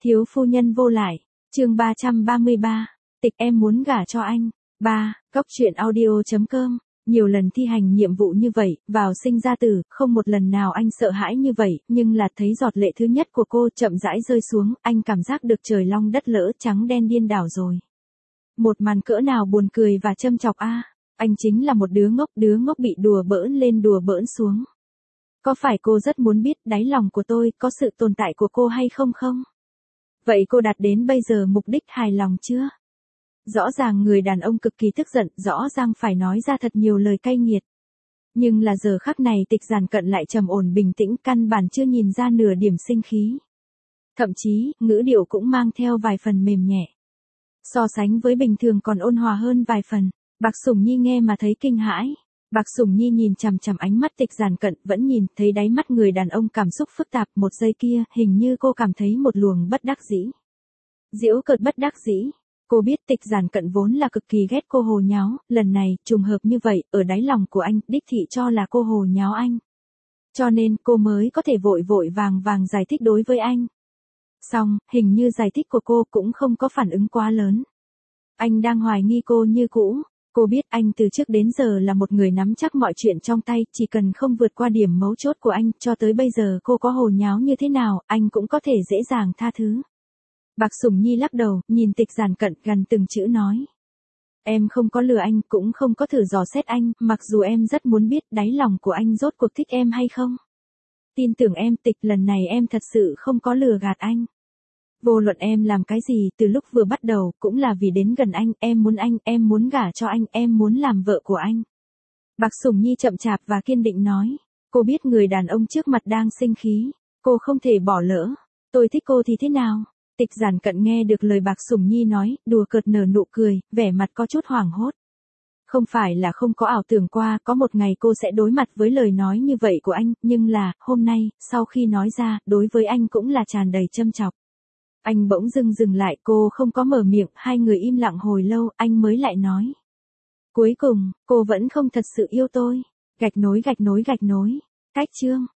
Thiếu phu nhân vô lại, chương 333, tịch em muốn gả cho anh. 3. Góc truyện audio.com. Nhiều lần thi hành nhiệm vụ như vậy, vào sinh ra tử, không một lần nào anh sợ hãi như vậy, nhưng là thấy giọt lệ thứ nhất của cô chậm rãi rơi xuống, anh cảm giác được trời long đất lỡ, trắng đen điên đảo rồi. Một màn cỡ nào buồn cười và châm chọc a. Anh chính là một đứa ngốc bị đùa bỡn lên đùa bỡn xuống. Có phải cô rất muốn biết đáy lòng của tôi có sự tồn tại của cô hay không không? Vậy cô đạt đến bây giờ mục đích hài lòng chưa? Rõ ràng người đàn ông cực kỳ tức giận, rõ ràng phải nói ra thật nhiều lời cay nghiệt. Nhưng là giờ khắc này Tịch Giản Cận lại trầm ổn bình tĩnh, căn bản chưa nhìn ra nửa điểm sinh khí. Thậm chí, ngữ điệu cũng mang theo vài phần mềm nhẹ. So sánh với bình thường còn ôn hòa hơn vài phần. Bạc Sủng Nhi nghe mà thấy kinh hãi. Bạc Sủng Nhi nhìn chằm chằm ánh mắt Tịch Giản Cận, vẫn nhìn thấy đáy mắt người đàn ông cảm xúc phức tạp, một giây kia, hình như cô cảm thấy một luồng bất đắc dĩ. Giễu cợt bất đắc dĩ. Cô biết Tịch Giản Cận vốn là cực kỳ ghét cô hồ nháo, lần này, trùng hợp như vậy, ở đáy lòng của anh, đích thị cho là cô hồ nháo anh. Cho nên, cô mới có thể vội vàng giải thích đối với anh. Xong, hình như giải thích của cô cũng không có phản ứng quá lớn. Anh đang hoài nghi cô như cũ. Cô biết anh từ trước đến giờ là một người nắm chắc mọi chuyện trong tay, chỉ cần không vượt qua điểm mấu chốt của anh, cho tới bây giờ cô có hồ nháo như thế nào, anh cũng có thể dễ dàng tha thứ. Bạc Sủng Nhi lắc đầu, nhìn Tịch Giản Cận gần từng chữ nói. Em không có lừa anh, cũng không có thử dò xét anh, mặc dù em rất muốn biết đáy lòng của anh rốt cuộc thích em hay không. Tin tưởng em Tịch, lần này em thật sự không có lừa gạt anh. Vô luận em làm cái gì từ lúc vừa bắt đầu cũng là vì đến gần anh, em muốn gả cho anh, em muốn làm vợ của anh. Bạc Sủng Nhi chậm chạp và kiên định nói. Cô biết người đàn ông trước mặt đang sinh khí, cô không thể bỏ lỡ. Tôi thích cô thì thế nào? Tịch Giản Cận nghe được lời Bạc Sủng Nhi nói, đùa cợt nở nụ cười, vẻ mặt có chút hoảng hốt. Không phải là không có ảo tưởng qua, có một ngày cô sẽ đối mặt với lời nói như vậy của anh, nhưng là, hôm nay, sau khi nói ra, đối với anh cũng là tràn đầy châm chọc. Anh bỗng dừng lại, cô không có mở miệng, hai người im lặng hồi lâu, anh mới lại nói. Cuối cùng, cô vẫn không thật sự yêu tôi. Gạch nối. Cách chương.